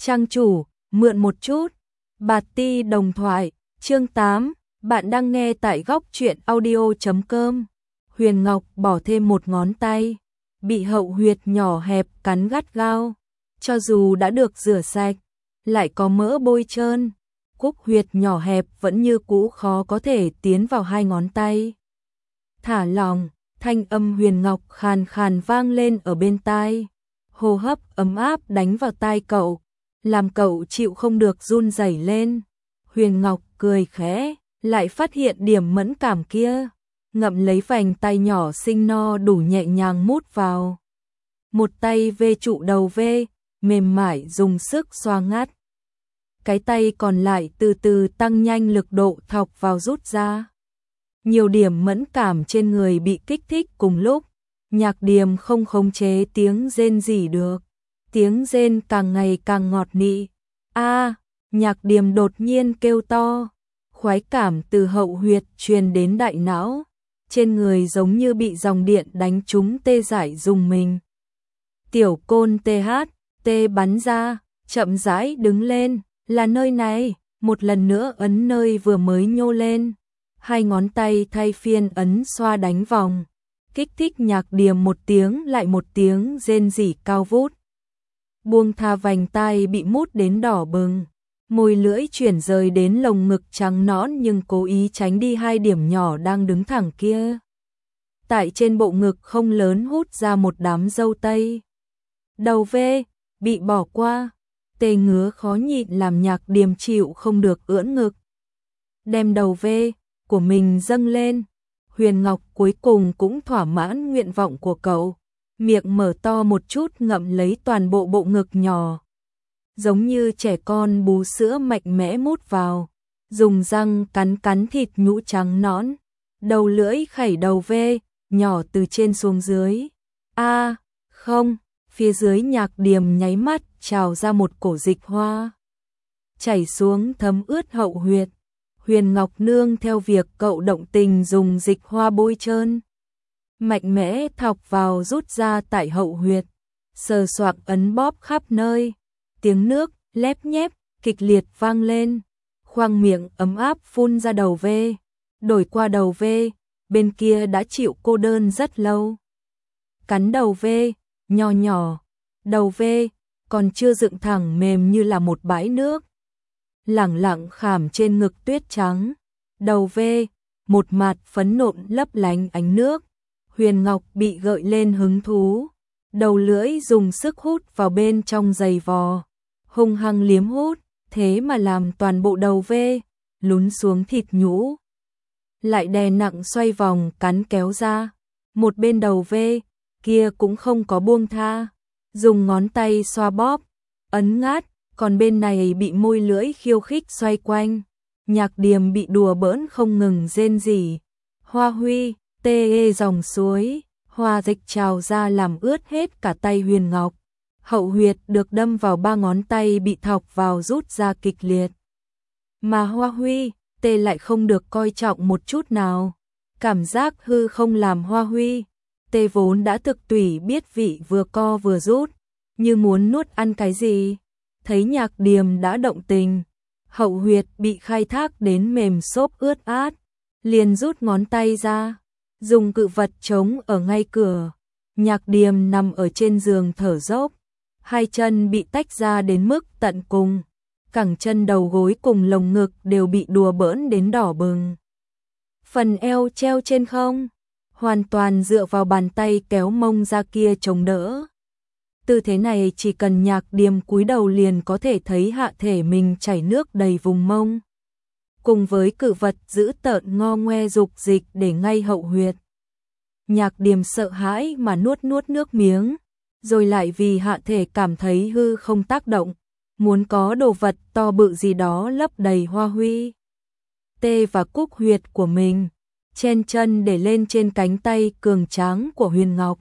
Trang chủ, mượn một chút. Bạt ti đồng thoại, chương 8, bạn đang nghe tại góc truyện audio.com. Huyền Ngọc bỏ thêm một ngón tay, bị hậu huyệt nhỏ hẹp cắn gắt gao, cho dù đã được rửa sạch, lại có mỡ bôi trơn, cúc huyệt nhỏ hẹp vẫn như cũ khó có thể tiến vào hai ngón tay. Thả lỏng, thanh âm Huyền Ngọc khàn khàn vang lên ở bên tai, hô hấp ấm áp đánh vào tai cậu, làm cậu chịu không được run rẩy lên. Huyền Ngọc cười khẽ, lại phát hiện điểm mẫn cảm kia, ngậm lấy vành tay nhỏ xinh no đủ nhẹ nhàng mút vào. Một tay vê trụ đầu vê, mềm mại dùng sức xoa ngắt. Cái tay còn lại từ từ tăng nhanh lực độ thọc vào rút ra. Nhiều điểm mẫn cảm trên người bị kích thích cùng lúc, Nhạc Điềm không khống chế tiếng rên rỉ được. Tiếng rên càng ngày càng ngọt nị. Nhạc Điềm đột nhiên kêu to. Khoái cảm từ hậu huyệt truyền đến đại não. Trên người giống như bị dòng điện đánh trúng tê dại rùng mình. Tiểu Côn tê bắn ra, chậm rãi đứng lên. Là nơi này, một lần nữa ấn nơi vừa mới nhô lên. Hai ngón tay thay phiên ấn xoa đánh vòng. Kích thích Nhạc Điềm một tiếng lại một tiếng rên rỉ cao vút. Buông tha vành tai bị mút đến đỏ bừng, môi lưỡi chuyển rời đến lồng ngực trắng nõn nhưng cố ý tránh đi hai điểm nhỏ đang đứng thẳng kia. Tại trên bộ ngực không lớn hút ra một đám râu tây. Đầu vê, bị bỏ qua, tê ngứa khó nhịn làm Nhạc Điềm chịu không được ưỡn ngực. Đem đầu vê của mình dâng lên, Huyền Ngọc cuối cùng cũng thỏa mãn nguyện vọng của cậu. Miệng mở to một chút ngậm lấy toàn bộ bộ ngực nhỏ. Giống như trẻ con bú sữa mạnh mẽ mút vào. Dùng răng cắn thịt nhũ trắng nõn. Đầu lưỡi khẩy đầu vê, nhỏ từ trên xuống dưới. Không, phía dưới Nhạc Điềm nháy mắt trào ra một cổ dịch hoa. Chảy xuống thấm ướt hậu huyệt. Huyền Ngọc nương theo việc cậu động tình dùng dịch hoa bôi trơn. Mạnh mẽ thọc vào rút ra tại hậu huyệt, sờ soạng ấn bóp khắp nơi, tiếng nước lép nhép kịch liệt vang lên, khoang miệng ấm áp phun ra đầu vê, đổi qua đầu vê, bên kia đã chịu cô đơn rất lâu. Cắn đầu vê, nhỏ nhỏ, đầu vê, còn chưa dựng thẳng mềm như là một bãi nước. Lẳng lặng khảm trên ngực tuyết trắng, đầu vê, một mặt phấn nộn lấp lánh ánh nước. Huyền Ngọc bị gợi lên hứng thú, đầu lưỡi dùng sức hút vào bên trong giày vò, hung hăng liếm hút, thế mà làm toàn bộ đầu vê, lún xuống thịt nhũ. Lại đè nặng xoay vòng cắn kéo ra, một bên đầu vê, kia cũng không có buông tha, dùng ngón tay xoa bóp, ấn ngát, còn bên này bị môi lưỡi khiêu khích xoay quanh. Nhạc Điềm bị đùa bỡn không ngừng rên rỉ. Hoa huy, tê dòng suối, hoa dịch trào ra làm ướt hết cả tay Huyền Ngọc. Hậu huyệt được đâm vào ba ngón tay bị thọc vào rút ra kịch liệt. Mà hoa huy, tê lại không được coi trọng một chút nào. Cảm giác hư không làm hoa huy, tê vốn đã thực tủy biết vị vừa co vừa rút, như muốn nuốt ăn cái gì. Thấy Nhạc Điềm đã động tình, hậu huyệt bị khai thác đến mềm xốp ướt át, liền rút ngón tay ra, dùng cự vật chống ở ngay cửa. Nhạc Điềm nằm ở trên giường thở dốc, hai chân bị tách ra đến mức tận cùng, cẳng chân đầu gối cùng lồng ngực đều bị đùa bỡn đến đỏ bừng. Phần eo treo trên không, hoàn toàn dựa vào bàn tay kéo mông ra kia chống đỡ. Tư thế này chỉ cần Nhạc Điềm cúi đầu liền có thể thấy hạ thể mình chảy nước đầy vùng mông. Cùng với cự vật giữ tợn ngo ngoe dục dịch để ngay hậu huyệt. Nhạc Điềm sợ hãi mà nuốt nước miếng, rồi lại vì hạ thể cảm thấy hư không tác động, muốn có đồ vật to bự gì đó lấp đầy hoa huy. Tê và cúc huyệt của mình, chen chân để lên trên cánh tay cường tráng của Huyền Ngọc.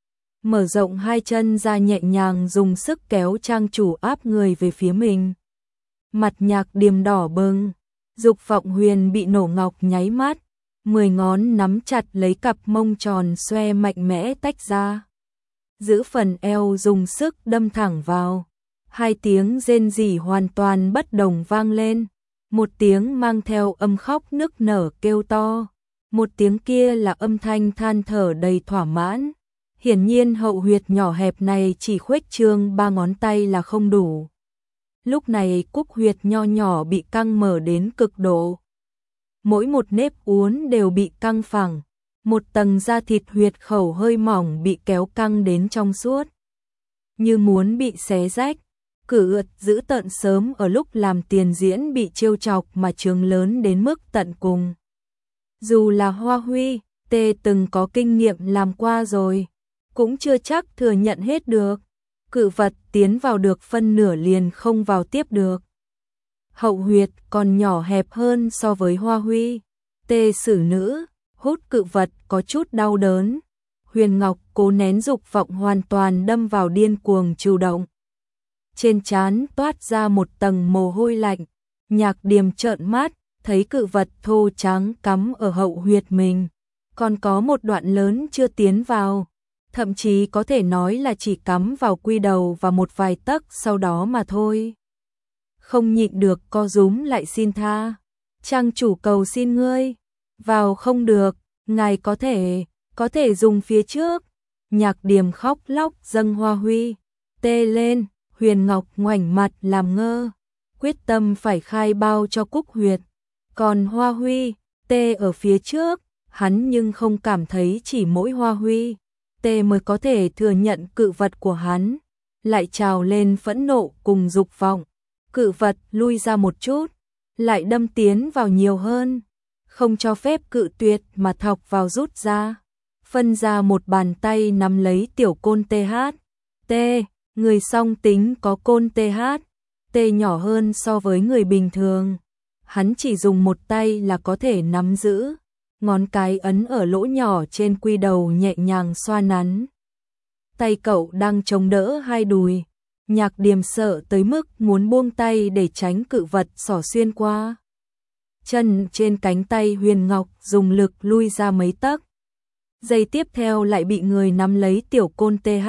Mở rộng hai chân ra nhẹ nhàng dùng sức kéo trang chủ áp người về phía mình. Mặt Nhạc Điềm đỏ bừng, dục vọng huyền bị nổ ngọc nháy mắt, 10 ngón nắm chặt lấy cặp mông tròn xoe mạnh mẽ tách ra. Giữ phần eo dùng sức đâm thẳng vào, Hai tiếng rên rỉ hoàn toàn bất đồng vang lên, một tiếng mang theo âm khóc nức nở kêu to, một tiếng kia là âm thanh than thở đầy thỏa mãn. Hiển nhiên hậu huyệt nhỏ hẹp này chỉ khuếch trương 3 ngón tay là không đủ. Lúc này cúc huyệt nho nhỏ bị căng mở đến cực độ. Mỗi một nếp uốn đều bị căng phẳng, một tầng da thịt huyệt khẩu hơi mỏng bị kéo căng đến trong suốt, như muốn bị xé rách. Cự ượt giữ tợn sớm ở lúc làm tiền diễn bị trêu chọc mà trướng lớn đến mức tận cùng. Dù là Hoa Huy, Tê từng có kinh nghiệm làm qua rồi, cũng chưa chắc thừa nhận hết được. Cự vật tiến vào được phân nửa liền không vào tiếp được. Hậu huyệt còn nhỏ hẹp hơn so với Hoa Huy. Tê xử nữ, hút cự vật có chút đau đớn. Huyền Ngọc cố nén dục vọng hoàn toàn đâm vào điên cuồng chủ động. Trên trán toát ra một tầng mồ hôi lạnh, Nhạc Điềm trợn mắt, thấy cự vật thô trắng cắm ở hậu huyệt mình, còn có một đoạn lớn chưa tiến vào, thậm chí có thể nói là chỉ cắm vào quy đầu và một vài tấc sau đó mà thôi. Không nhịn được co rúm lại xin tha. Trang chủ cầu xin ngươi, vào không được, ngài có thể dùng phía trước. Nhạc Điềm khóc lóc dâng Hoa Huy. Tê lên, Huyền Ngọc ngoảnh mặt làm ngơ, quyết tâm phải khai bao cho cúc huyệt. Còn Hoa Huy, Tê ở phía trước, hắn nhưng không cảm thấy chỉ mỗi Hoa Huy, Tê mới có thể thừa nhận cự vật của hắn, lại trào lên phẫn nộ cùng dục vọng. Cự vật lui ra một chút, lại đâm tiến vào nhiều hơn, không cho phép cự tuyệt mà thọc vào rút ra, phân ra một bàn tay nắm lấy tiểu côn TH. Tê, người song tính có côn TH, Tê nhỏ hơn so với người bình thường. Hắn chỉ dùng một tay là có thể nắm giữ, ngón cái ấn ở lỗ nhỏ trên quy đầu nhẹ nhàng xoa nắn. Tay cậu đang chống đỡ hai đùi, Nhạc Điềm sợ tới mức muốn buông tay để tránh cự vật xỏ xuyên qua. Chân trên cánh tay Huyền Ngọc dùng lực lui ra mấy tấc. Giây tiếp theo lại bị người nắm lấy tiểu côn TH.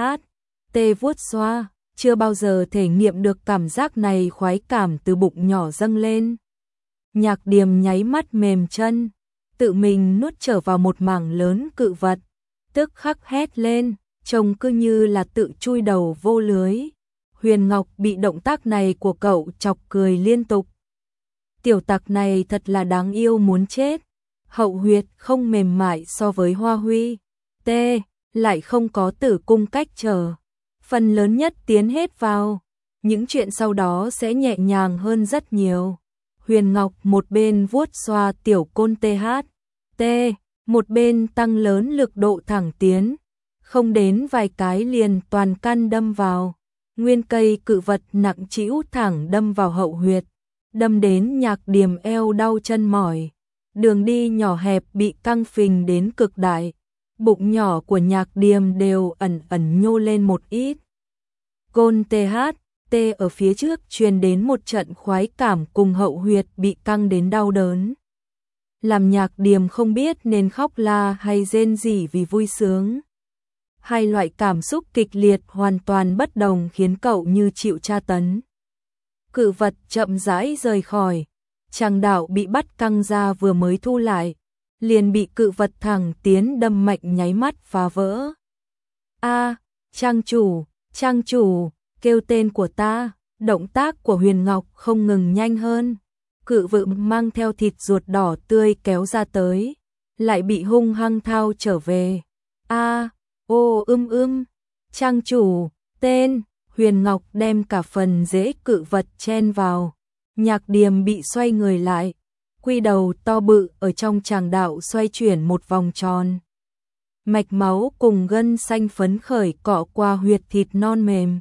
Tê vuốt xoa, chưa bao giờ thể nghiệm được cảm giác này, khoái cảm từ bụng nhỏ dâng lên. Nhạc Điềm nháy mắt mềm chân, tự mình nuốt trở vào một mảng lớn cự vật, tức khắc hét lên, trông cứ như là tự chui đầu vô lưới. Huyền Ngọc bị động tác này của cậu chọc cười liên tục. Tiểu tặc này thật là đáng yêu muốn chết. Hậu huyệt không mềm mại so với Hoa Huy, Tê lại không có tử cung cách trở, phần lớn nhất tiến hết vào, những chuyện sau đó sẽ nhẹ nhàng hơn rất nhiều. Huyền Ngọc một bên vuốt xoa tiểu côn TH, Tê, một bên tăng lớn lực độ thẳng tiến, không đến vài cái liền toàn căn đâm vào. Nguyên cây cự vật nặng trĩu thẳng đâm vào hậu huyệt, đâm đến Nhạc Điềm eo đau chân mỏi. Đường đi nhỏ hẹp bị căng phình đến cực đại, bụng nhỏ của Nhạc Điềm đều ẩn ẩn nhô lên một ít. Côn TH, Tê ở phía trước truyền đến một trận khoái cảm cùng hậu huyệt bị căng đến đau đớn. Làm Nhạc Điềm không biết nên khóc la hay rên rỉ vì vui sướng. Hai loại cảm xúc kịch liệt hoàn toàn bất đồng khiến cậu như chịu tra tấn. Cự vật chậm rãi rời khỏi, tràng đạo bị bắt căng ra vừa mới thu lại, liền bị cự vật thẳng tiến đâm mạnh nháy mắt phá vỡ. A, trang chủ, kêu tên của ta, động tác của Huyền Ngọc không ngừng nhanh hơn. Cự vự mang theo thịt ruột đỏ tươi kéo ra tới, lại bị hung hăng thao trở về. A, ô trang chủ, tên, Huyền Ngọc đem cả phần rễ cự vật chen vào. Nhạc Điềm bị xoay người lại, quy đầu to bự ở trong tràng đạo xoay chuyển một vòng tròn. Mạch máu cùng gân xanh phấn khởi cọ qua huyệt thịt non mềm.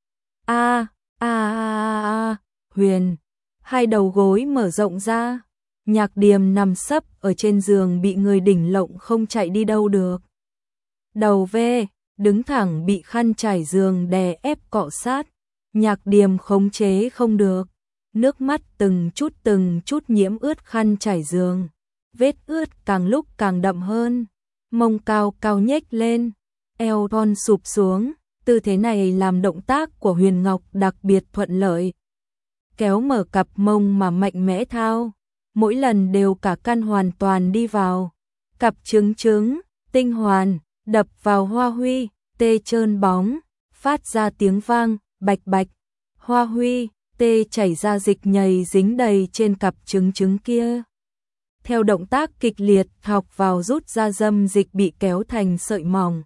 Huyền, hai đầu gối mở rộng ra. Nhạc Điềm nằm sấp ở trên giường bị người đỉnh lộng không chạy đi đâu được. Đầu ve, đứng thẳng bị khăn trải giường đè ép cọ sát. Nhạc Điềm khống chế không được. Nước mắt từng chút nhiễm ướt khăn trải giường. Vết ướt càng lúc càng đậm hơn. Mông cao cao nhếch lên, eo thon sụp xuống, Tư thế này làm động tác của Huyền Ngọc đặc biệt thuận lợi. Kéo mở cặp mông mà mạnh mẽ thao, mỗi lần đều cả căn hoàn toàn đi vào. Cặp trứng trứng, tinh hoàn, đập vào hoa huy, tê trơn bóng, phát ra tiếng vang, bạch bạch. Hoa huy, tê chảy ra dịch nhầy dính đầy trên cặp trứng trứng kia. Theo động tác kịch liệt thọc vào rút ra dâm dịch bị kéo thành sợi mỏng.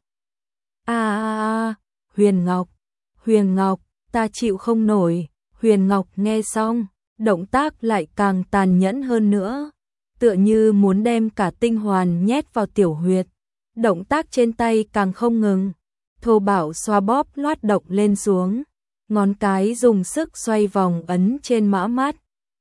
Huyền Ngọc, ta chịu không nổi. Huyền Ngọc nghe xong, động tác lại càng tàn nhẫn hơn nữa, tựa như muốn đem cả tinh hoàn nhét vào tiểu huyệt. Động tác trên tay càng không ngừng, thô bạo xoa bóp loát động lên xuống, ngón cái dùng sức xoay vòng ấn trên mã mắt.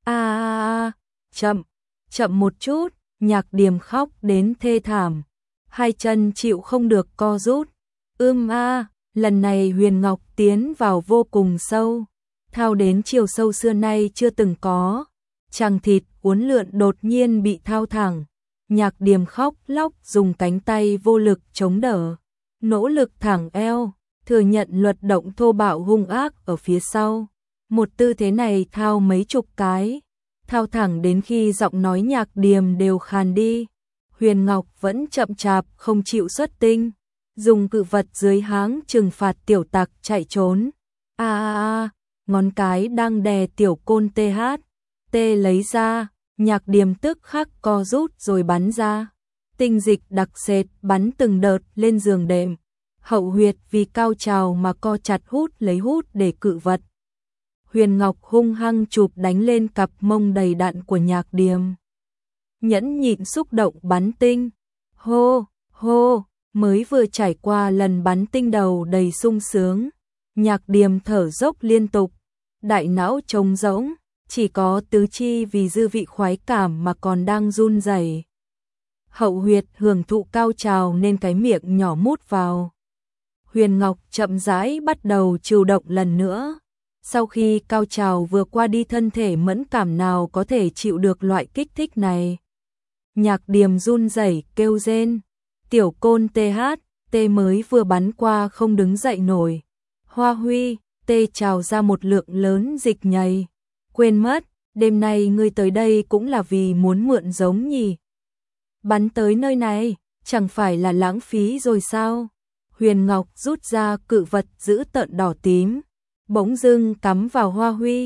Chậm một chút, Nhạc Điềm khóc đến thê thảm, hai chân chịu không được co rút. Lần này Huyền Ngọc tiến vào vô cùng sâu, thao đến chiều sâu xưa nay chưa từng có. Chằng thịt uốn lượn đột nhiên bị thao thẳng, Nhạc Điềm khóc lóc dùng cánh tay vô lực chống đỡ, nỗ lực thẳng eo, thừa nhận luật động thô bạo hung ác ở phía sau. Một tư thế này thao mấy chục cái, thao thẳng đến khi giọng nói Nhạc Điềm đều khàn đi. Huyền Ngọc vẫn chậm chạp không chịu xuất tinh, dùng cự vật dưới háng trừng phạt tiểu tặc chạy trốn. Ngón cái đang đè tiểu côn THT lấy ra, Nhạc Điềm tức khắc co rút rồi bắn ra. Tinh dịch đặc sệt bắn từng đợt lên giường đệm. Hậu huyệt vì cao trào mà co chặt hút lấy hút để cự vật. Huyền Ngọc hung hăng chụp đánh lên cặp mông đầy đặn của Nhạc Điềm. Nhẫn nhịn xúc động bắn tinh. Hô, mới vừa trải qua lần bắn tinh đầu đầy sung sướng. Nhạc Điềm thở dốc liên tục, đại não trống rỗng, chỉ có tứ chi vì dư vị khoái cảm mà còn đang run rẩy. Hậu huyệt hưởng thụ cao trào nên cái miệng nhỏ mút vào. Huyền Ngọc chậm rãi bắt đầu chịu động lần nữa. Sau khi cao trào vừa qua đi, thân thể mẫn cảm nào có thể chịu được loại kích thích này. Nhạc Điềm run rẩy kêu rên. Tiểu côn THT mới vừa bắn qua không đứng dậy nổi. Hoa huy, tê trào ra một lượng lớn dịch nhầy. Quên mất, đêm nay ngươi tới đây cũng là vì muốn mượn giống nhỉ? Bắn tới nơi này, chẳng phải là lãng phí rồi sao? Huyền Ngọc rút ra cự vật giữ tợn đỏ tím, bỗng dưng cắm vào Hoa huy.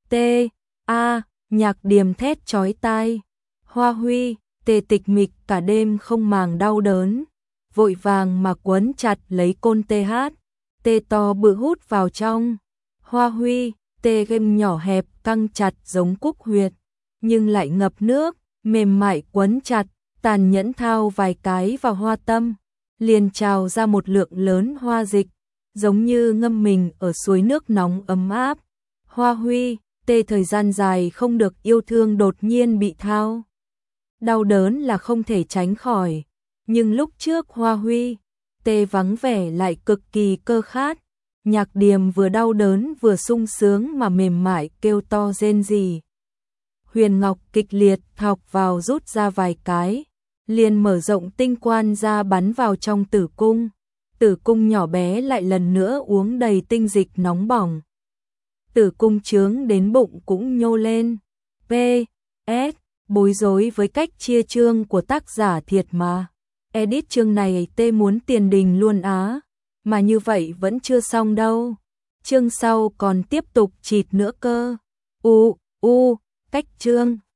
Nhạc Điềm thét chói tai. Hoa huy, tê tịch mịch cả đêm không màng đau đớn, vội vàng mà quấn chặt lấy côn tê to bự hút vào trong. Hoa huy, tê ghim nhỏ hẹp căng chặt giống cúc huyệt, nhưng lại ngập nước, mềm mại quấn chặt, tàn nhẫn thao vài cái vào hoa tâm, liền trào ra một lượng lớn hoa dịch, giống như ngâm mình ở suối nước nóng ấm áp. Hoa huy, tê thời gian dài không được yêu thương đột nhiên bị thao. Đau đớn là không thể tránh khỏi, nhưng lúc trước Hoa huy, tê vắng vẻ lại cực kỳ cơ khát. Nhạc Điềm vừa đau đớn vừa sung sướng mà mềm mại kêu to rên rỉ. Huyền Ngọc kịch liệt thọc vào rút ra vài cái, liền mở rộng tinh quan ra bắn vào trong tử cung. Tử cung nhỏ bé lại lần nữa uống đầy tinh dịch nóng bỏng. Tử cung trướng đến bụng cũng nhô lên. PS, bối rối với cách chia chương của tác giả thiệt mà. Edit chương này tê muốn tiền đình luôn á. Mà như vậy vẫn chưa xong đâu. Chương sau còn tiếp tục chịt nữa cơ. Cách chương.